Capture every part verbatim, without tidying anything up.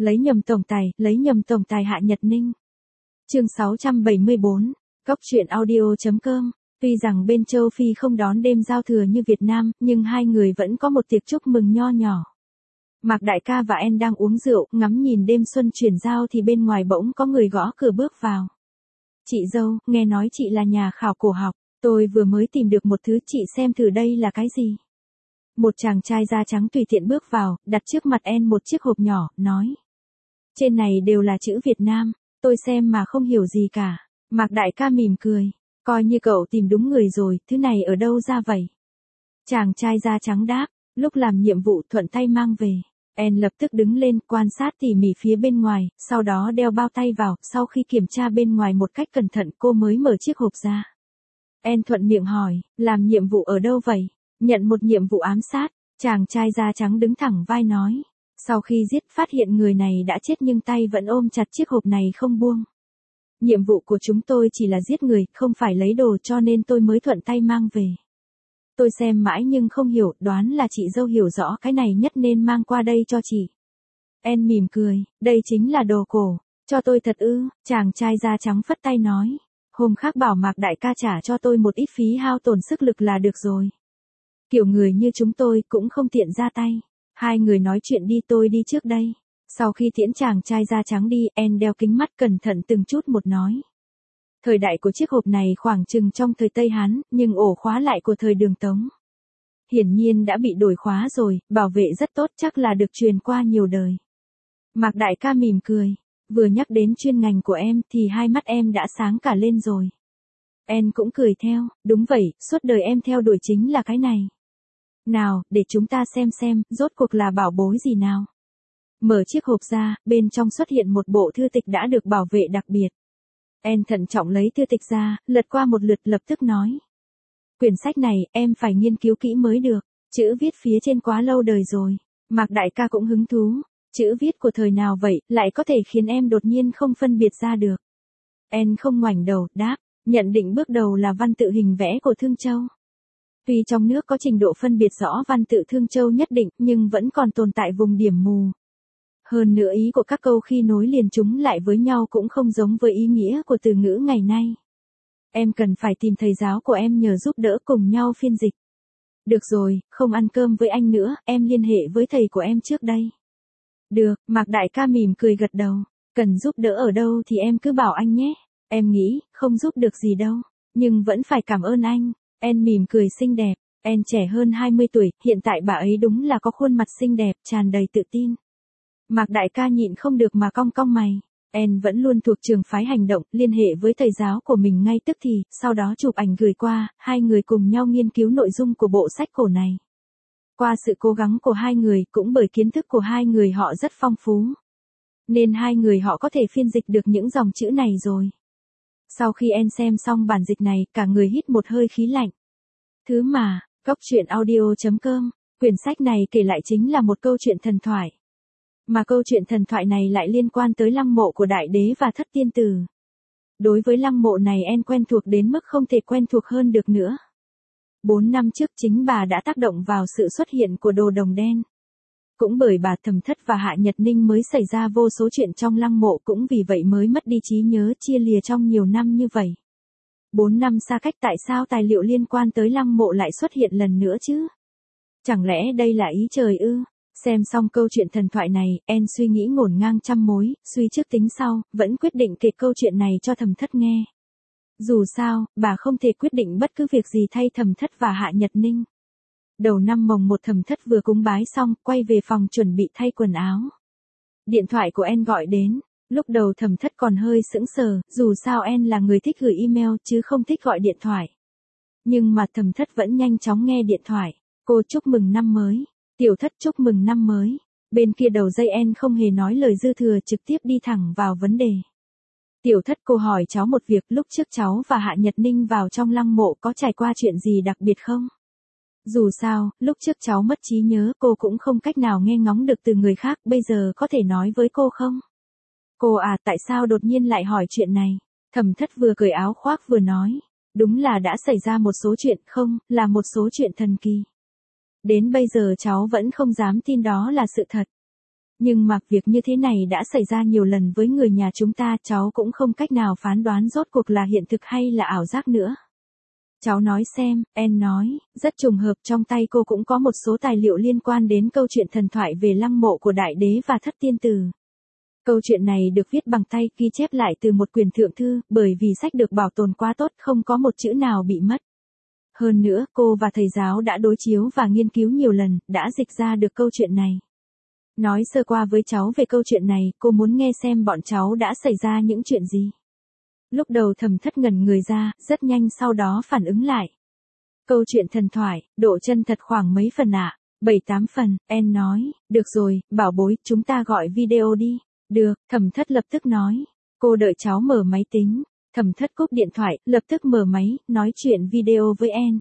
Lấy nhầm tổng tài, lấy nhầm tổng tài Hạ Nhật Ninh. Chương sáu trăm bảy mươi bốn, Góc truyện audio.com. Tuy rằng bên châu Phi không đón đêm giao thừa như Việt Nam, nhưng hai người vẫn có một tiệc chúc mừng nho nhỏ. Mạc đại ca và En đang uống rượu, ngắm nhìn đêm xuân chuyển giao thì bên ngoài bỗng có người gõ cửa bước vào. Chị dâu, nghe nói chị là nhà khảo cổ học, tôi vừa mới tìm được một thứ, chị xem thử đây là cái gì. Một chàng trai da trắng tùy tiện bước vào, đặt trước mặt En một chiếc hộp nhỏ, nói. Trên này đều là chữ Việt Nam, tôi xem mà không hiểu gì cả. Mạc đại ca mỉm cười, coi như cậu tìm đúng người rồi, thứ này ở đâu ra vậy? Chàng trai da trắng đáp, lúc làm nhiệm vụ thuận tay mang về. En lập tức đứng lên, quan sát tỉ mỉ phía bên ngoài, sau đó đeo bao tay vào, sau khi kiểm tra bên ngoài một cách cẩn thận cô mới mở chiếc hộp ra. En thuận miệng hỏi, làm nhiệm vụ ở đâu vậy? Nhận một nhiệm vụ ám sát, chàng trai da trắng đứng thẳng vai nói. Sau khi giết phát hiện người này đã chết nhưng tay vẫn ôm chặt chiếc hộp này không buông. Nhiệm vụ của chúng tôi chỉ là giết người, không phải lấy đồ cho nên tôi mới thuận tay mang về. Tôi xem mãi nhưng không hiểu, đoán là chị dâu hiểu rõ cái này nhất nên mang qua đây cho chị. En mỉm cười, đây chính là đồ cổ, cho tôi thật ư, chàng trai da trắng phất tay nói. Hôm khác bảo Mạc đại ca trả cho tôi một ít phí hao tổn sức lực là được rồi. Kiểu người như chúng tôi cũng không tiện ra tay. Hai người nói chuyện đi, tôi đi trước đây. Sau khi tiễn chàng trai da trắng đi, En đeo kính mắt cẩn thận từng chút một nói. Thời đại của chiếc hộp này khoảng chừng trong thời Tây Hán, nhưng ổ khóa lại của thời Đường Tống. Hiển nhiên đã bị đổi khóa rồi, bảo vệ rất tốt, chắc là được truyền qua nhiều đời. Mạc đại ca mỉm cười, vừa nhắc đến chuyên ngành của em thì hai mắt em đã sáng cả lên rồi. En cũng cười theo, đúng vậy, suốt đời em theo đuổi chính là cái này. Nào, để chúng ta xem xem, rốt cuộc là bảo bối gì nào. Mở chiếc hộp ra, bên trong xuất hiện một bộ thư tịch đã được bảo vệ đặc biệt. En thận trọng lấy thư tịch ra, lật qua một lượt lập tức nói. Quyển sách này, em phải nghiên cứu kỹ mới được, chữ viết phía trên quá lâu đời rồi. Mạc đại ca cũng hứng thú, chữ viết của thời nào vậy, lại có thể khiến em đột nhiên không phân biệt ra được. En không ngoảnh đầu, đáp, nhận định bước đầu là văn tự hình vẽ của Thương Châu. Tuy trong nước có trình độ phân biệt rõ văn tự Thương Châu nhất định, nhưng vẫn còn tồn tại vùng điểm mù. Hơn nữa ý của các câu khi nối liền chúng lại với nhau cũng không giống với ý nghĩa của từ ngữ ngày nay. Em cần phải tìm thầy giáo của em nhờ giúp đỡ cùng nhau phiên dịch. Được rồi, không ăn cơm với anh nữa, em liên hệ với thầy của em trước đây. Được, Mạc đại ca mỉm cười gật đầu. Cần giúp đỡ ở đâu thì em cứ bảo anh nhé. Em nghĩ, không giúp được gì đâu, nhưng vẫn phải cảm ơn anh. En mỉm cười xinh đẹp, En trẻ hơn hai mươi tuổi, hiện tại bà ấy đúng là có khuôn mặt xinh đẹp, tràn đầy tự tin. Mạc đại ca nhịn không được mà cong cong mày. En vẫn luôn thuộc trường phái hành động, liên hệ với thầy giáo của mình ngay tức thì, sau đó chụp ảnh gửi qua, hai người cùng nhau nghiên cứu nội dung của bộ sách cổ này. Qua sự cố gắng của hai người, cũng bởi kiến thức của hai người họ rất phong phú, nên hai người họ có thể phiên dịch được những dòng chữ này rồi. Sau khi En xem xong bản dịch này, cả người hít một hơi khí lạnh. Thứ mà, Góc truyện audio.com, quyển sách này kể lại chính là một câu chuyện thần thoại. Mà câu chuyện thần thoại này lại liên quan tới lăng mộ của Đại Đế và Thất Tiên Tử. Đối với lăng mộ này En quen thuộc đến mức không thể quen thuộc hơn được nữa. Bốn năm trước chính bà đã tác động vào sự xuất hiện của đồ đồng đen. Cũng bởi bà Thẩm Thất và Hạ Nhật Ninh mới xảy ra vô số chuyện trong lăng mộ, cũng vì vậy mới mất đi trí nhớ, chia lìa trong nhiều năm như vậy. Bốn năm xa cách, tại sao tài liệu liên quan tới lăng mộ lại xuất hiện lần nữa chứ? Chẳng lẽ đây là ý trời ư? Xem xong câu chuyện thần thoại này, En suy nghĩ ngổn ngang trăm mối, suy trước tính sau, vẫn quyết định kể câu chuyện này cho Thẩm Thất nghe. Dù sao, bà không thể quyết định bất cứ việc gì thay Thẩm Thất và Hạ Nhật Ninh. Đầu năm mồng một Thẩm Thất vừa cúng bái xong, quay về phòng chuẩn bị thay quần áo. Điện thoại của En gọi đến, lúc đầu Thẩm Thất còn hơi sững sờ, dù sao En là người thích gửi email chứ không thích gọi điện thoại. Nhưng mà Thẩm Thất vẫn nhanh chóng nghe điện thoại. Cô chúc mừng năm mới. Tiểu Thất chúc mừng năm mới. Bên kia đầu dây En không hề nói lời dư thừa, trực tiếp đi thẳng vào vấn đề. Tiểu Thất, cô hỏi cháu một việc, lúc trước cháu và Hạ Nhật Ninh vào trong lăng mộ có trải qua chuyện gì đặc biệt không? Dù sao, lúc trước cháu mất trí nhớ, cô cũng không cách nào nghe ngóng được từ người khác, bây giờ có thể nói với cô không? Cô à, tại sao đột nhiên lại hỏi chuyện này? Thẩm Thất vừa cởi áo khoác vừa nói. Đúng là đã xảy ra một số chuyện, không, là một số chuyện thần kỳ. Đến bây giờ cháu vẫn không dám tin đó là sự thật. Nhưng mà việc như thế này đã xảy ra nhiều lần với người nhà chúng ta, cháu cũng không cách nào phán đoán rốt cuộc là hiện thực hay là ảo giác nữa. Cháu nói xem, Anne nói, rất trùng hợp trong tay cô cũng có một số tài liệu liên quan đến câu chuyện thần thoại về lăng mộ của đại đế và thất tiên tử. Câu chuyện này được viết bằng tay, ghi chép lại từ một quyển thượng thư, bởi vì sách được bảo tồn quá tốt, không có một chữ nào bị mất. Hơn nữa, cô và thầy giáo đã đối chiếu và nghiên cứu nhiều lần, đã dịch ra được câu chuyện này. Nói sơ qua với cháu về câu chuyện này, cô muốn nghe xem bọn cháu đã xảy ra những chuyện gì. Lúc đầu Thẩm Thất ngẩn người ra, rất nhanh sau đó phản ứng lại. Câu chuyện thần thoại, độ chân thật khoảng mấy phần ạ? À? bảy tám phần, Anne nói, được rồi, bảo bối, chúng ta gọi video đi. Được, Thẩm Thất lập tức nói. Cô đợi cháu mở máy tính. Thẩm Thất cúp điện thoại, lập tức mở máy, nói chuyện video với Anne.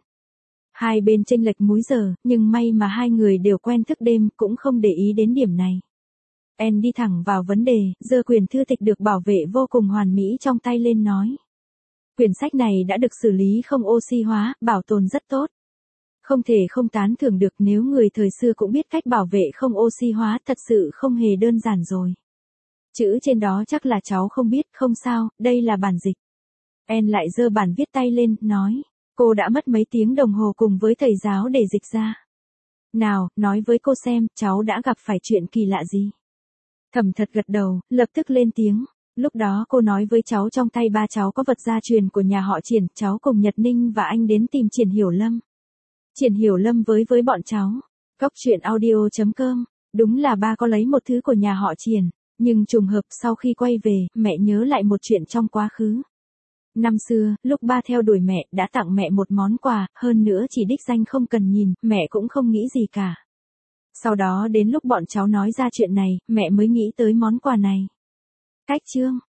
Hai bên chênh lệch múi giờ, nhưng may mà hai người đều quen thức đêm, cũng không để ý đến điểm này. Anne đi thẳng vào vấn đề, giơ quyển thư tịch được bảo vệ vô cùng hoàn mỹ trong tay lên nói. Quyển sách này đã được xử lý không oxy hóa, bảo tồn rất tốt. Không thể không tán thưởng được, nếu người thời xưa cũng biết cách bảo vệ không oxy hóa, thật sự không hề đơn giản rồi. Chữ trên đó chắc là cháu không biết, không sao, đây là bản dịch. Anne lại giơ bản viết tay lên, nói. Cô đã mất mấy tiếng đồng hồ cùng với thầy giáo để dịch ra. Nào, nói với cô xem, cháu đã gặp phải chuyện kỳ lạ gì? Thẩm Thật gật đầu, lập tức lên tiếng. Lúc đó cô nói với cháu trong tay ba cháu có vật gia truyền của nhà họ Triển, cháu cùng Nhật Ninh và anh đến tìm Triển Hiểu Lâm. Triển Hiểu Lâm với với bọn cháu. Cóc truyện audio chấm com. Đúng là ba có lấy một thứ của nhà họ Triển, nhưng trùng hợp sau khi quay về, mẹ nhớ lại một chuyện trong quá khứ. Năm xưa, lúc ba theo đuổi mẹ, đã tặng mẹ một món quà, hơn nữa chỉ đích danh không cần nhìn, mẹ cũng không nghĩ gì cả. Sau đó đến lúc bọn cháu nói ra chuyện này, mẹ mới nghĩ tới món quà này. Cách chương